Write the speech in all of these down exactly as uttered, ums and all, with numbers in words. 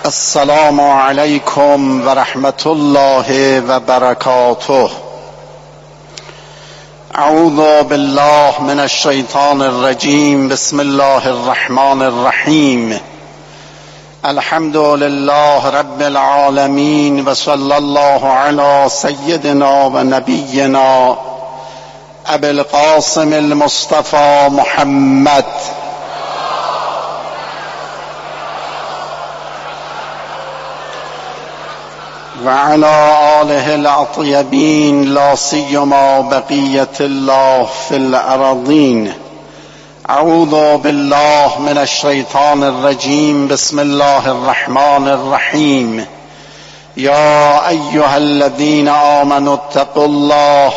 السلام علیکم و رحمت الله و برکاته. اعوذ بالله من الشیطان الرجیم. بسم الله الرحمن الرحیم. الحمد لله رب العالمین و صلی الله علی سیدنا و نبینا ابی القاسم المصطفى محمد و علی آله الاطیبین لا سیما بقیة الله فی الارضین. اعوذ بالله من الشیطان الرجیم. بسم الله الرحمن الرحیم. یا ایها الذین آمنوا اتقوا الله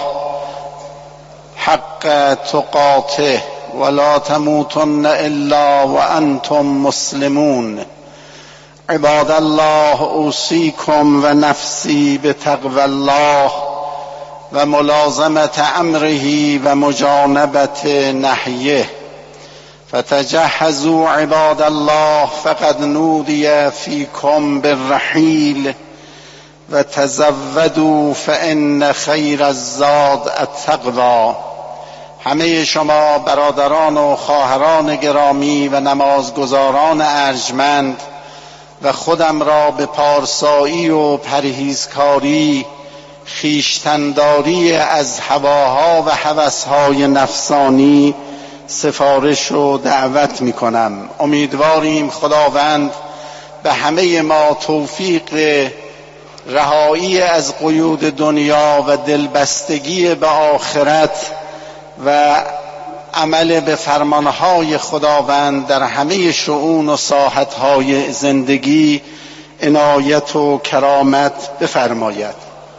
حق تقاته ولا تموتن الا وانتم مسلمون. عباد الله اوصیکم و نفسی بتقوی الله و ملازمت امره و مجانبت نهیه. فتجهزوا عباد الله فقد نودی فیکم بالرحیل و تزودوا فان خیر الزاد التقوی. همه شما برادران و خواهران گرامی و نمازگزاران ارجمند و خودم را به پارسایی و پرهیزکاری، خویشتن‌داری از هواها و هوس‌های نفسانی سفارش و دعوت می‌کنم. امیدواریم خداوند به همه ما توفیق رهایی از قیود دنیا و دلبستگی به آخرت و عمل به فرمانهای خداوند در همه شؤون و ساحتهای زندگی عنایت و کرامت بفرماید.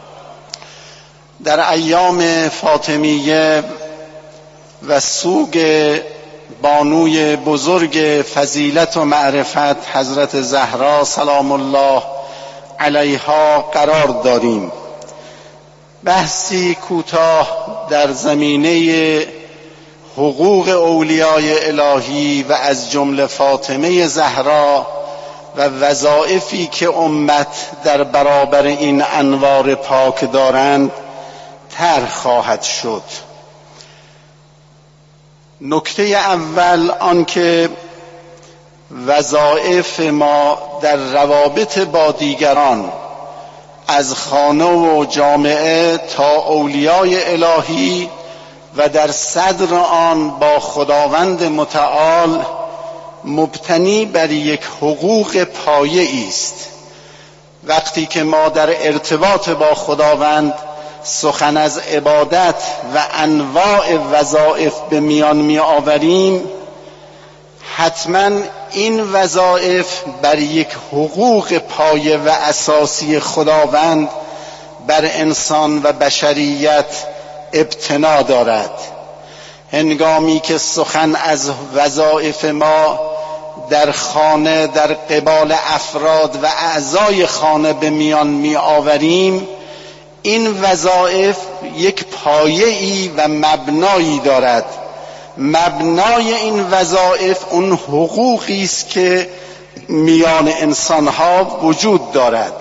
در ایام فاطمیه و سوگ بانوی بزرگ فضیلت و معرفت حضرت زهرا سلام الله علیها قرار داریم. بحثی کوتاه در زمینه حقوق اولیای الهی و از جمله فاطمه زهرا و وظایفی که امت در برابر این انوار پاک دارند طرح خواهد شد. نکته اول آنکه وظایف ما در روابط با دیگران از خانه و جامعه تا اولیای الهی و در صدر آن با خداوند متعال مبتنی بر یک حقوق پایه‌ای است. وقتی که ما در ارتباط با خداوند سخن از عبادت و انواع وظایف به میان می آوریم، حتما این وظایف بر یک حقوق پایه و اساسی خداوند بر انسان و بشریت ابتنا دارد. هنگامی که سخن از وظایف ما در خانه در قبال افراد و اعضای خانه به میان می آوریم، این وظایف یک پایه‌ای و مبنایی دارد. مبنای این وظایف اون حقوقی است که میان انسانها وجود دارد.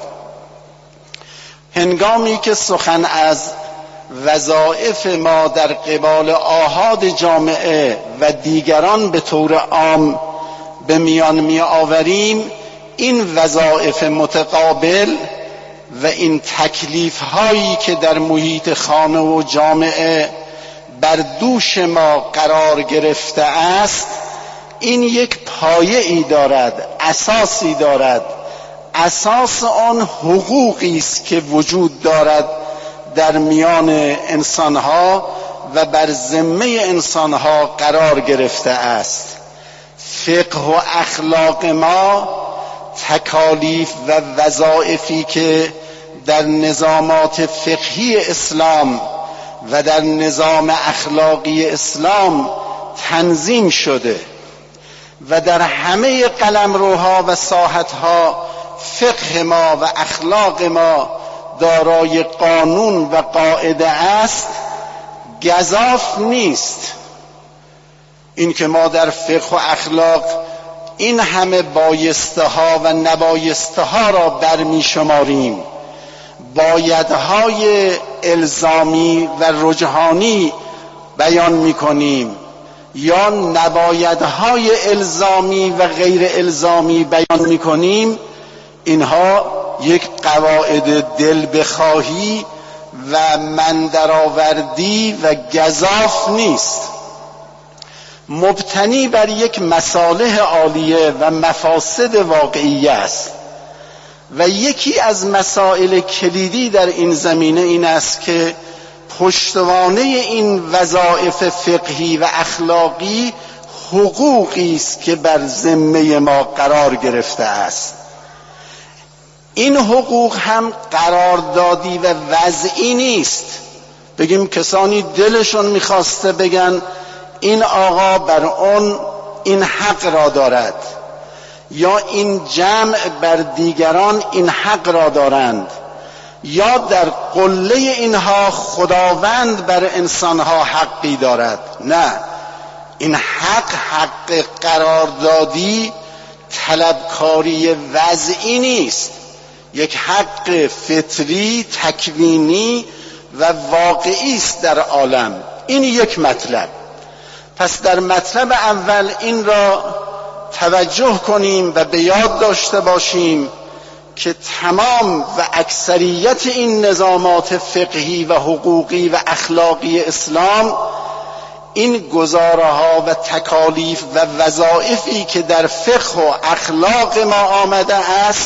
هنگامی که سخن از وظایف ما در قبال آحاد جامعه و دیگران به طور عام به میان می آوریم، این وظایف متقابل و این تکلیف هایی که در محیط خانه و جامعه بر دوش ما قرار گرفته است، این یک پایه‌ای دارد، اساسی دارد. اساس آن حقوقی است که وجود دارد در میان انسانها و بر ذمه انسانها قرار گرفته است. فقه و اخلاق ما تکالیف و وظایفی که در نظامات فقهی اسلام و در نظام اخلاقی اسلام تنظیم شده و در همه قلمروها و ساحتها فقه ما و اخلاق ما دارای قانون و قاعده است، گزاف نیست. این که ما در فقه و اخلاق این همه بایسته ها و نبایسته ها را برمی شماریم، بایدهای الزامی و رجحانی بیان می کنیم یا نبایدهای الزامی و غیر الزامی بیان می کنیم، اینها یک قواعد دل بخواهی و من درآوردی و گزاف نیست، مبتنی بر یک مصالح عالیه و مفاسد واقعی است. و یکی از مسائل کلیدی در این زمینه این است که پشتوانه این وظایف فقهی و اخلاقی حقوقی است که بر ذمه ما قرار گرفته است. این حقوق هم قراردادی و وضعی نیست، بگیم کسانی دلشون میخواسته بگن این آقا بر اون این حق را دارد یا این جمع بر دیگران این حق را دارند یا در قله اینها خداوند بر انسانها حقی دارد. نه، این حق حق قراردادی طلبکاری وضعی نیست، یک حق فطری تکوینی و واقعی است در عالم. این یک مطلب. پس در مطلب اول این را توجه کنیم و به یاد داشته باشیم که تمام و اکثریت این نظامات فقهی و حقوقی و اخلاقی اسلام، این گزاره‌ها و تکالیف و وظایفی که در فقه و اخلاق ما آمده است،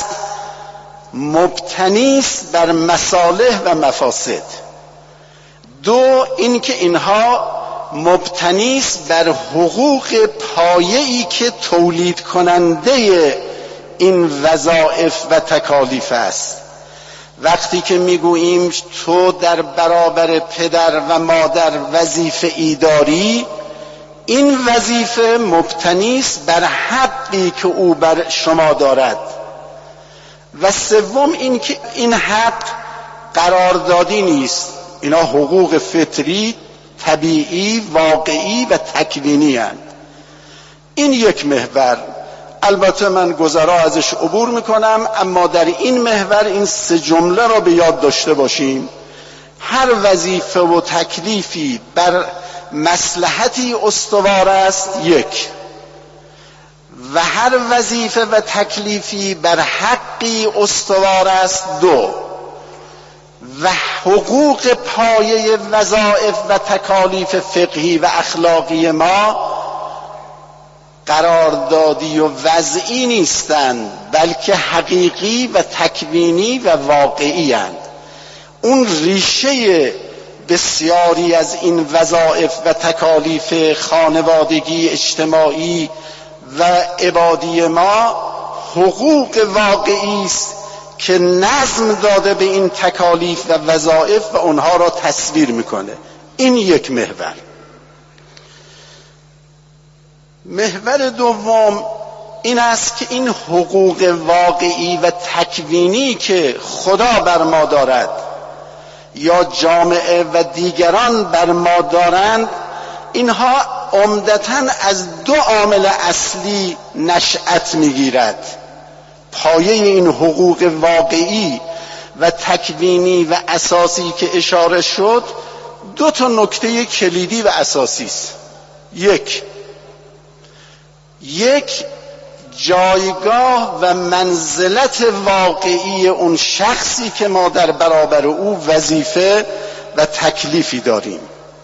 مبتنی است بر مصالح و مفاسد. دو، این که اینها مبتنی است بر حقوق پایه‌ای که تولید کننده این وظایف و تکالیف است. وقتی که میگوییم تو در برابر پدر و مادر وظیفه ای داری، این وظیفه مبتنی است بر حقی که او بر شما دارد. و سوم این که این حق قراردادی نیست، اینا حقوق فطری طبیعی واقعی و تکوینی هستند. این یک محور. البته من گذرا ازش عبور میکنم، اما در این محور این سه جمله را به یاد داشته باشیم. هر وظیفه و تکلیفی بر مصلحتی استوار است، یک، و هر وظیفه و تکلیفی بر حقی استوار است، دو، و حقوق پایه وظایف و تکالیف فقهی و اخلاقی ما قراردادی و وضعی نیستند، بلکه حقیقی و تکوینی و واقعی اند. اون ریشه بسیاری از این وظایف و تکالیف خانوادگی، اجتماعی و عبادی ما حقوق واقعی است که نظم داده به این تکالیف و وظایف و اونها را تصویر میکنه. این یک محور. محور دوم این است که این حقوق واقعی و تکوینی که خدا بر ما دارد یا جامعه و دیگران بر ما دارند، اینها عمدتاً از دو عامل اصلی نشأت میگیرد. پایه این حقوق واقعی و تکوینی و اساسی که اشاره شد، دو تا نکته کلیدی و اساسی است. یک یک جایگاه و منزلت واقعی اون شخصی که ما در برابر او وظیفه و تکلیفی داریم.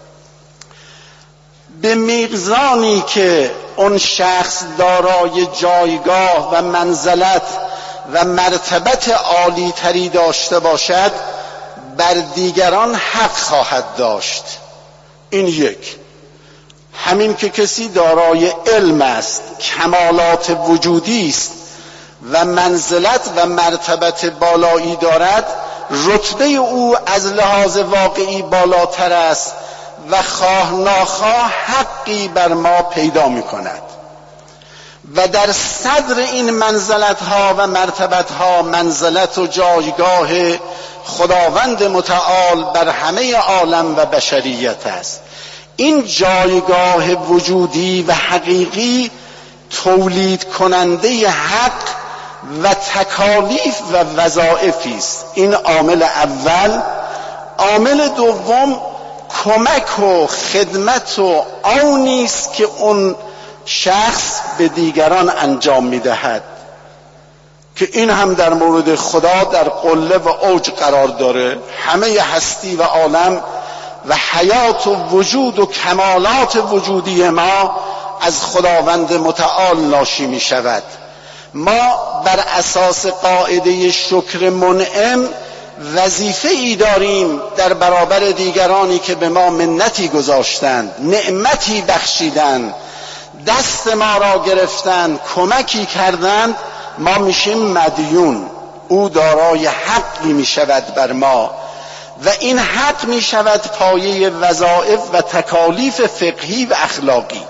به میزانی که اون شخص دارای جایگاه و منزلت و مرتبت عالی تری داشته باشد، بر دیگران حق خواهد داشت. این یک. همین که کسی دارای علم است، کمالات وجودی است و منزلت و مرتبت بالایی دارد، رتبه او از لحاظ واقعی بالاتر است و خواه ناخواه حقی بر ما پیدا می کند. و در صدر این منزلت ها و مرتبت ها منزلت و جایگاه خداوند متعال بر همه عالم و بشریت است. این جایگاه وجودی و حقیقی تولید کننده حق و تکالیف و وظایفی است. این عامل اول. عامل دوم کمک و خدمت و آنی است که اون شخص به دیگران انجام میدهد، که این هم در مورد خدا در قله و اوج قرار داره. همه هستی و عالم و حیات و وجود و کمالات وجودی ما از خداوند متعال ناشی می شود. ما بر اساس قاعده شکر منعم وظیفه ای داریم در برابر دیگرانی که به ما منتی گذاشتند، نعمتی بخشیدند، دست ما را گرفتند، کمکی کردند. ما میشیم مدیون، او دارای حقی میشود بر ما و این حق میشود پایه وظایف و تکالیف فقهی و اخلاقی.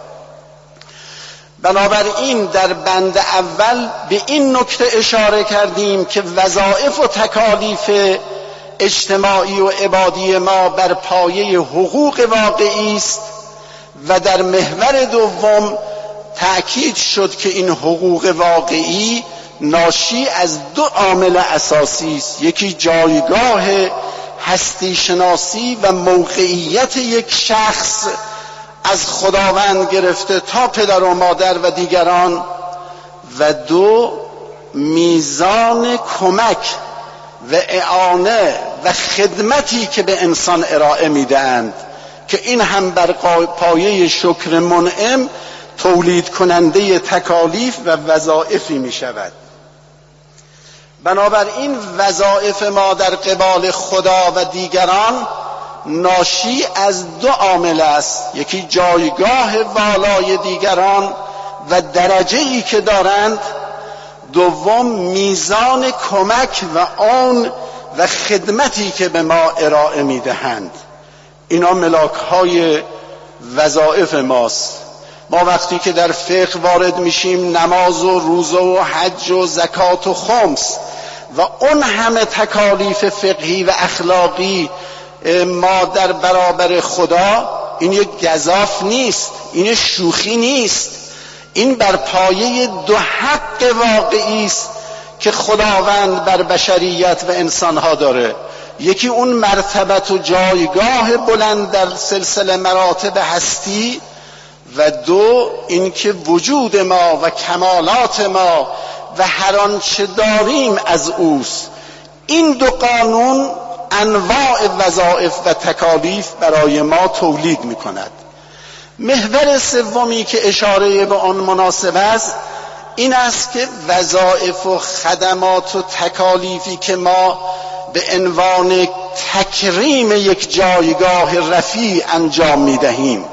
بنابراین در بند اول به این نکته اشاره کردیم که وظایف و تکالیف اجتماعی و عبادی ما بر پایه حقوق واقعی است و در محور دوم تأکید شد که این حقوق واقعی ناشی از دو عامل اساسی است. یکی جایگاه هستی شناسی و موقعیت یک شخص از خداوند گرفته تا پدر و مادر و دیگران، و دو میزان کمک و اعانه و خدمتی که به انسان ارائه میدهند، که این هم بر پایه شکر منعم تولید کننده تکالیف و وظایفی می شود. بنابراین وظایف ما در قبال خدا و دیگران ناشی از دو عامل است. یکی جایگاه والای دیگران و درجه‌ای که دارند، دوم میزان کمک و آن و خدمتی که به ما ارائه میدهند. اینا ملاک‌های وظایف ماست. ما وقتی که در فقه وارد میشیم، نماز و روزه و حج و زکات و خمس و اون همه تکالیف فقهی و اخلاقی ما در برابر خدا، این یک گزاف نیست، این شوخی نیست، این بر پایه دو حق واقعی است که خداوند بر بشریت و انسانها داره. یکی اون مرتبت و جایگاه بلند در سلسله مراتب هستی، و دو اینکه وجود ما و کمالات ما و هر آنچه داریم از اوست. این دو قانون انواع وظایف و تکالیف برای ما تولید می کند. محور سومی که اشاره به آن مناسب است این است که وظایف و خدمات و تکالیفی که ما به عنوان تکریم یک جایگاه رفیع انجام می دهیم،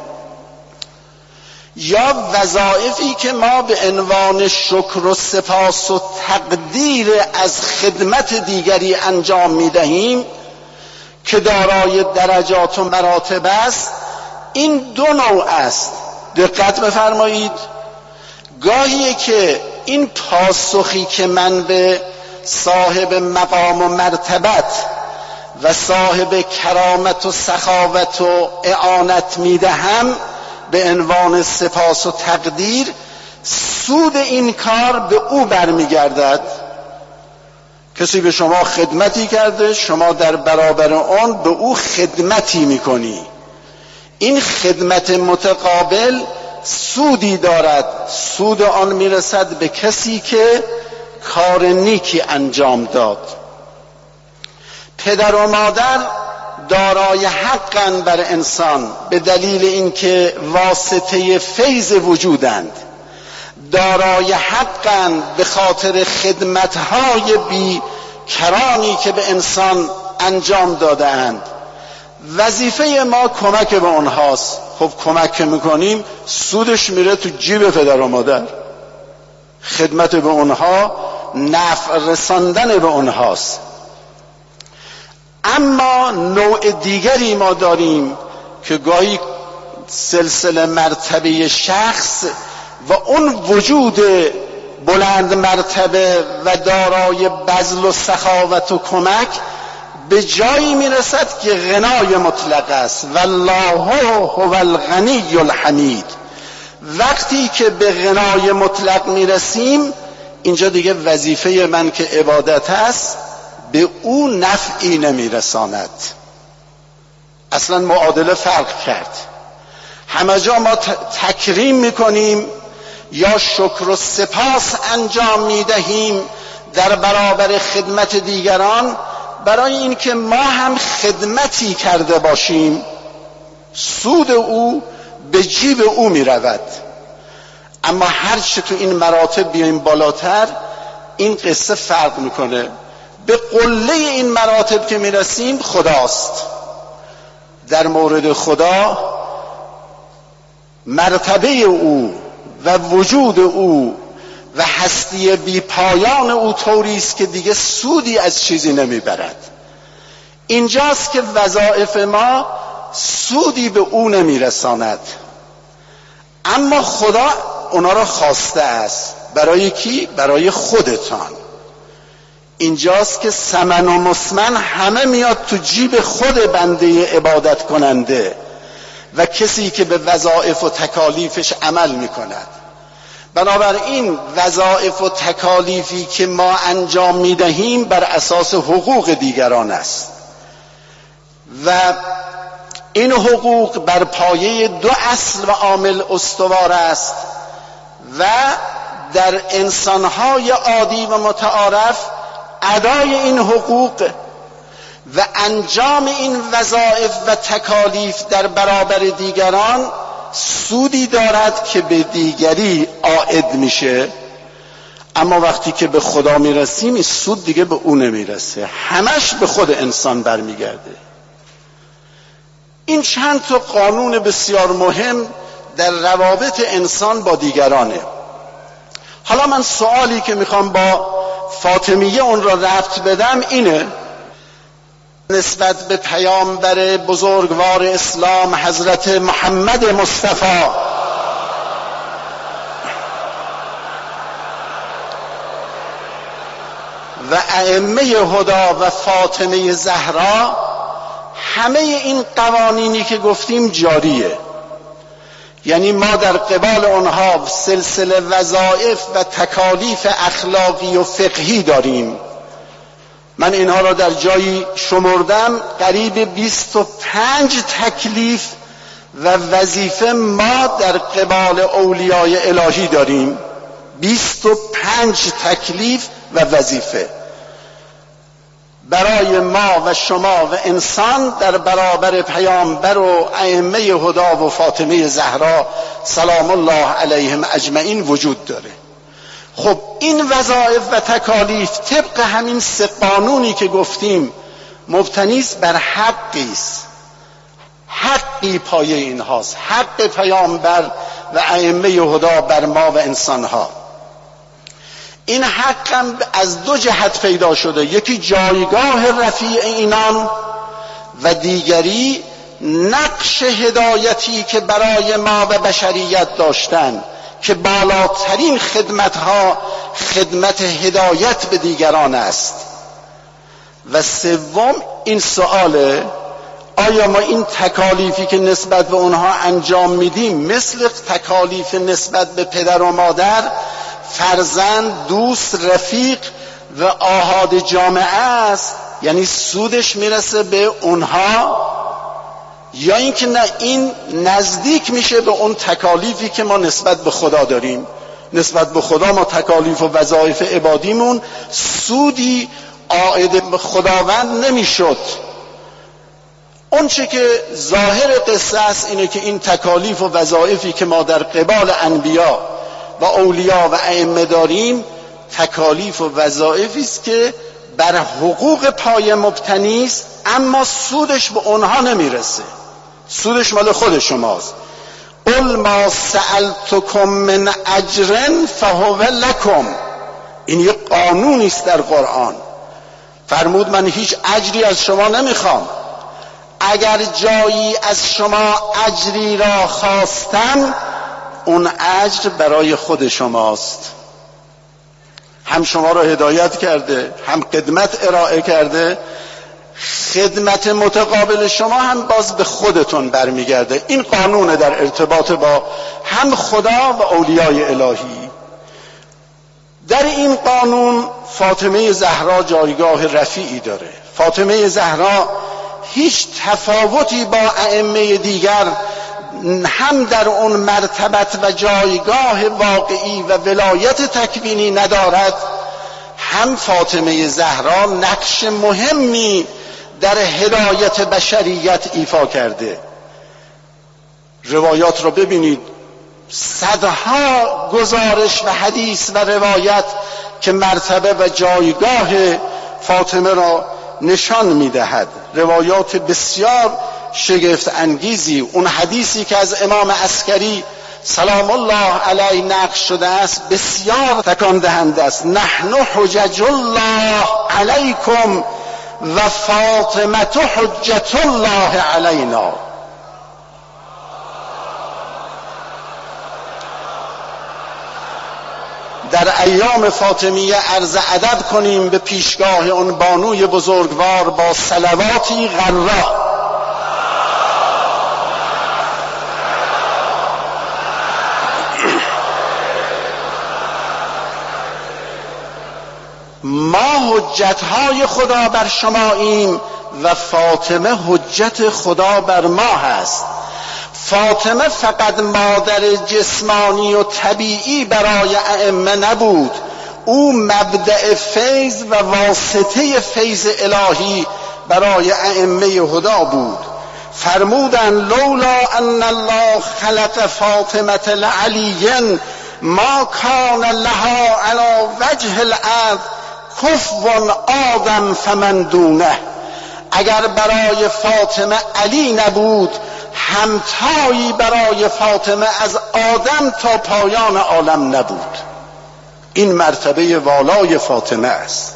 یا وظایفی که ما به عنوان شکر و سپاس و تقدیر از خدمت دیگری انجام می دهیم که دارای درجات و مراتب است، این دو نوع است. دقت بفرمایید. گاهی که این پاسخی که من به صاحب مقام و مرتبت و صاحب کرامت و سخاوت و اعانت می دهم به عنوان سپاس و تقدیر، سود این کار به او برمیگردد. کسی به شما خدمتی کرده، شما در برابر آن به او خدمتی میکنی. این خدمت متقابل سودی دارد، سود آن میرسد به کسی که کار نیکی انجام داد. پدر و مادر دارای حقاً بر انسان به دلیل اینکه واسطه فیض وجودند، دارای حقاً به خاطر خدمت‌های بی کرانی که به انسان انجام داده‌اند. وظیفه ما کمک به اونهاست. خب کمک که میکنیم سودش میره تو جیب پدر و مادر. خدمت به اونها نفع رساندن به اونهاست. اما نوع دیگری ما داریم که گاهی سلسله مرتبه شخص و اون وجود بلند مرتبه و دارای بذل و سخاوت و کمک به جایی میرسد که غنای مطلق است. والله هو الغنی الحمید. وقتی که به غنای مطلق میرسیم، اینجا دیگه وظیفه من که عبادت است به او نفعی نمیرساند. اصلا معادله فرق کرد. همه جا ما تکریم میکنیم یا شکر و سپاس انجام میدهیم در برابر خدمت دیگران، برای اینکه ما هم خدمتی کرده باشیم، سود او به جیب او میرود. اما هر چه تو این مراتب بیایم بالاتر، این قصه فرق میکنه. به قله این مراتب که میرسیم خداست. در مورد خدا مرتبه او و وجود او و هستی بی پایان او طوری است که دیگه سودی از چیزی نمیبرد. اینجاست که وظایف ما سودی به او نمیرساند، اما خدا اونا را خواسته است. برای کی؟ برای خودتان. اینجاست که ثمن و مسمن همه میاد تو جیب خود بنده عبادت کننده و کسی که به وظایف و تکالیفش عمل میکند. بنابراین وظایف و تکالیفی که ما انجام میدهیم بر اساس حقوق دیگران است و این حقوق بر پایه دو اصل و عامل استوار است و در انسانهای عادی و متعارف ادای این حقوق و انجام این وظایف و تکالیف در برابر دیگران سودی دارد که به دیگری عائد میشه. اما وقتی که به خدا میرسیم این سود دیگه به او نمیرسه، همش به خود انسان برمیگرده. این چند تا قانون بسیار مهم در روابط انسان با دیگرانه. حالا من سوالی که میخوام با فاطمیه اون را ربط بدم اینه: نسبت به پیامبر بزرگوار اسلام حضرت محمد مصطفی و ائمه هدا و فاطمه زهرا، همه این قوانینی که گفتیم جاریه. یعنی ما در قبال اونها سلسله وظایف و تکالیف اخلاقی و فقهی داریم. من اینها را در جایی شمردم، قریب بیست و پنج تکلیف و وظیفه ما در قبال اولیای الهی داریم. بیست و پنج تکلیف و وظیفه برای ما و شما و انسان در برابر پیامبر و ائمه هدا و فاطمه زهرا سلام الله علیهم اجمعین وجود داره. خب این وظایف و تکالیف طبق همین سه قانونی که گفتیم مبتنی است بر حقی است. حقی پایه اینهاست، حق پیامبر و ائمه هدا بر ما و انسانها. این حقم از دو جهت پیدا شده، یکی جایگاه رفیع اینان و دیگری نقش هدایتی که برای ما و بشریت داشتن که بالاترین خدمتها خدمت هدایت به دیگران است. و سوم این سواله: آیا ما این تکالیفی که نسبت به اونها انجام میدیم مثل تکالیف نسبت به پدر و مادر، فرزند، دوست، رفیق و آحاد جامعه است، یعنی سودش میرسه به اونها، یا اینکه نه این نزدیک میشه به اون تکالیفی که ما نسبت به خدا داریم؟ نسبت به خدا ما تکالیف و وظایف عبادیمون سودی عائد به خداوند نمیشد. اون چه که ظاهر قصه است اینه که این تکالیف و وظایفی که ما در قبال انبیا و اولیا و ائمه داریم تکالیف و وظایفی است که بر حقوق پایه مبتنی است، اما سودش به اونها نمیرسه، سودش مال خود شماست. قل ما سألتکم من اجر فهو لکم، این یک قانونی است در قرآن. فرمود من هیچ اجری از شما نمیخوام، اگر جایی از شما اجری را خواستم اون اجر برای خود شماست. هم شما را هدایت کرده، هم خدمت ارائه کرده، خدمت متقابل شما هم باز به خودتون برمیگرده. این قانون در ارتباط با هم خدا و اولیای الهی. در این قانون فاطمه زهرا جایگاه رفیعی داره. فاطمه زهرا هیچ تفاوتی با ائمه دیگر هم در اون مرتبت و جایگاه واقعی و ولایت تکوینی ندارد، هم فاطمه زهرا نقش مهمی در هدایت بشریت ایفا کرده. روایات رو ببینید، صدها گزارش و حدیث و روایت که مرتبه و جایگاه فاطمه را نشان میدهد. روایات بسیار شگفت انگیزی. اون حدیثی که از امام عسکری سلام الله علیه نقل شده است بسیار تکان دهنده است. نحن حجج الله علیکم و فاطمه حجت الله علینا. در ایام فاطمیه عرض ادب کنیم به پیشگاه اون بانوی بزرگوار با صلواتی غرا. ما حجتهای خدا بر شماییم و فاطمه حجت خدا بر ما هست. فاطمه فقط مادر جسمانی و طبیعی برای ائمه نبود، او مبدأ فیض و واسطه فیض الهی برای ائمه هدا بود. فرمودن لولا ان الله خلق فاطمه لعلی ما کان لها علی وجه الارض کفو آدم فمن دونه. اگر برای فاطمه علی نبود، همتایی برای فاطمه از آدم تا پایان عالم نبود. این مرتبه والای فاطمه است.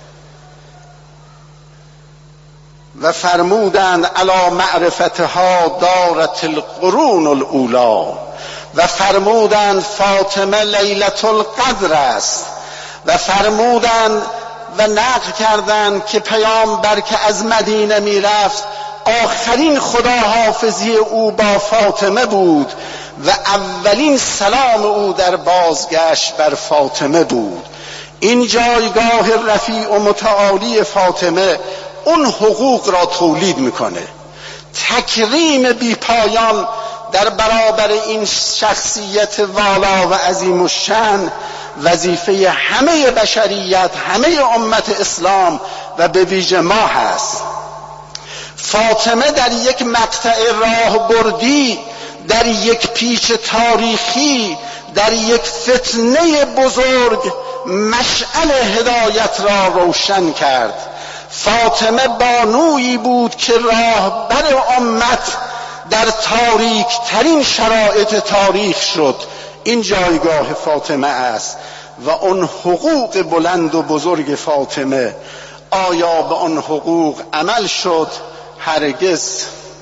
و فرمودند علی معرفتها دارت القرون الاولی. و فرمودند فاطمه لیلة القدر است. و فرمودند و نقل کردند که پیامبر که از مدینه می رفت آخرین خداحافظی او با فاطمه بود و اولین سلام او در بازگشت بر فاطمه بود. این جایگاه رفیع و متعالی فاطمه اون حقوق را تولید میکنه. تکریم بی پایان در برابر این شخصیت والا و عظیم الشأن وظیفه همه بشریت، همه امت اسلام و به ویژه ما هست. فاطمه در یک مقطع راه بردی، در یک پیچ تاریخی، در یک فتنه بزرگ مشعل هدایت را روشن کرد. فاطمه بانویی بود که راهبر امت در تاریک ترین شرایط تاریخ شد. این جایگاه فاطمه است و اون حقوق بلند و بزرگ فاطمه. آیا به اون حقوق عمل شد؟ هرگز.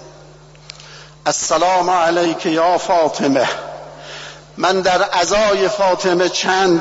السلام علیک یا فاطمه. من در عزای فاطمه چند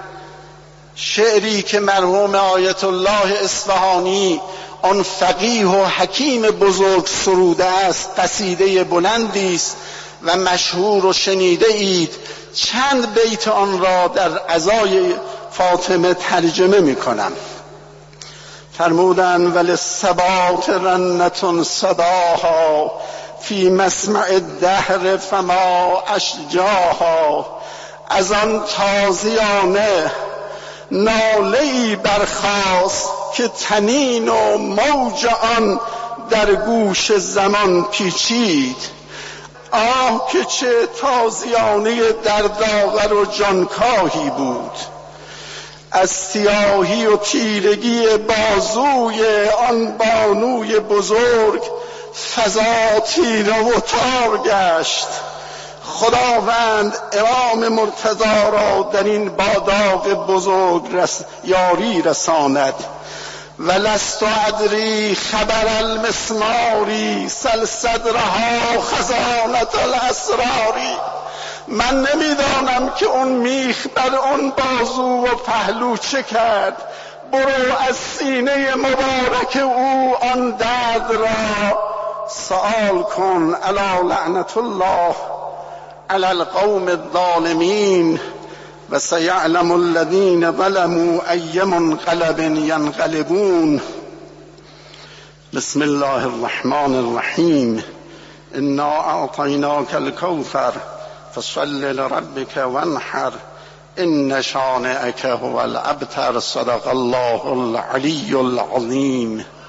شعری که مرحوم آیت الله اصفهانی آن فقیه و حکیم بزرگ سروده است، قصیده بلندی است و مشهور و شنیده اید، چند بیت آن را در عزای فاطمه ترجمه می کنم. فرمودن وللثبات رنة صداها فی مسمع الدهر فما اشجاها. از آن تازیانه ناله‌ای برخاست که تنین و موج آن در گوش زمان پیچید. آه که چه تازیانه دردآور و جانکاهی بود. از سیاهی و تیرگی بازوی آن بانوی بزرگ فضا تیره و تار گشت. خداوند امام مرتضی را در این باداغ بزرگ رس یاری رساند. ولست ادری خبر المسماری سل صدرها خزانة الاسراری. من نمیدانم که اون میخ بر اون بازو و پهلو چه کرد. برو از سینه مبارک او آن درد را سؤال کن. الا لعنت الله علی القوم الظالمین و سیعلم الذین ظلموا ای منقلب ینقلبون. بسم الله الرحمن الرحیم. انا اعطیناک الکوثر فصل لربک وانحر ان شانئک هو الابتر. صدق الله العلی العظیم.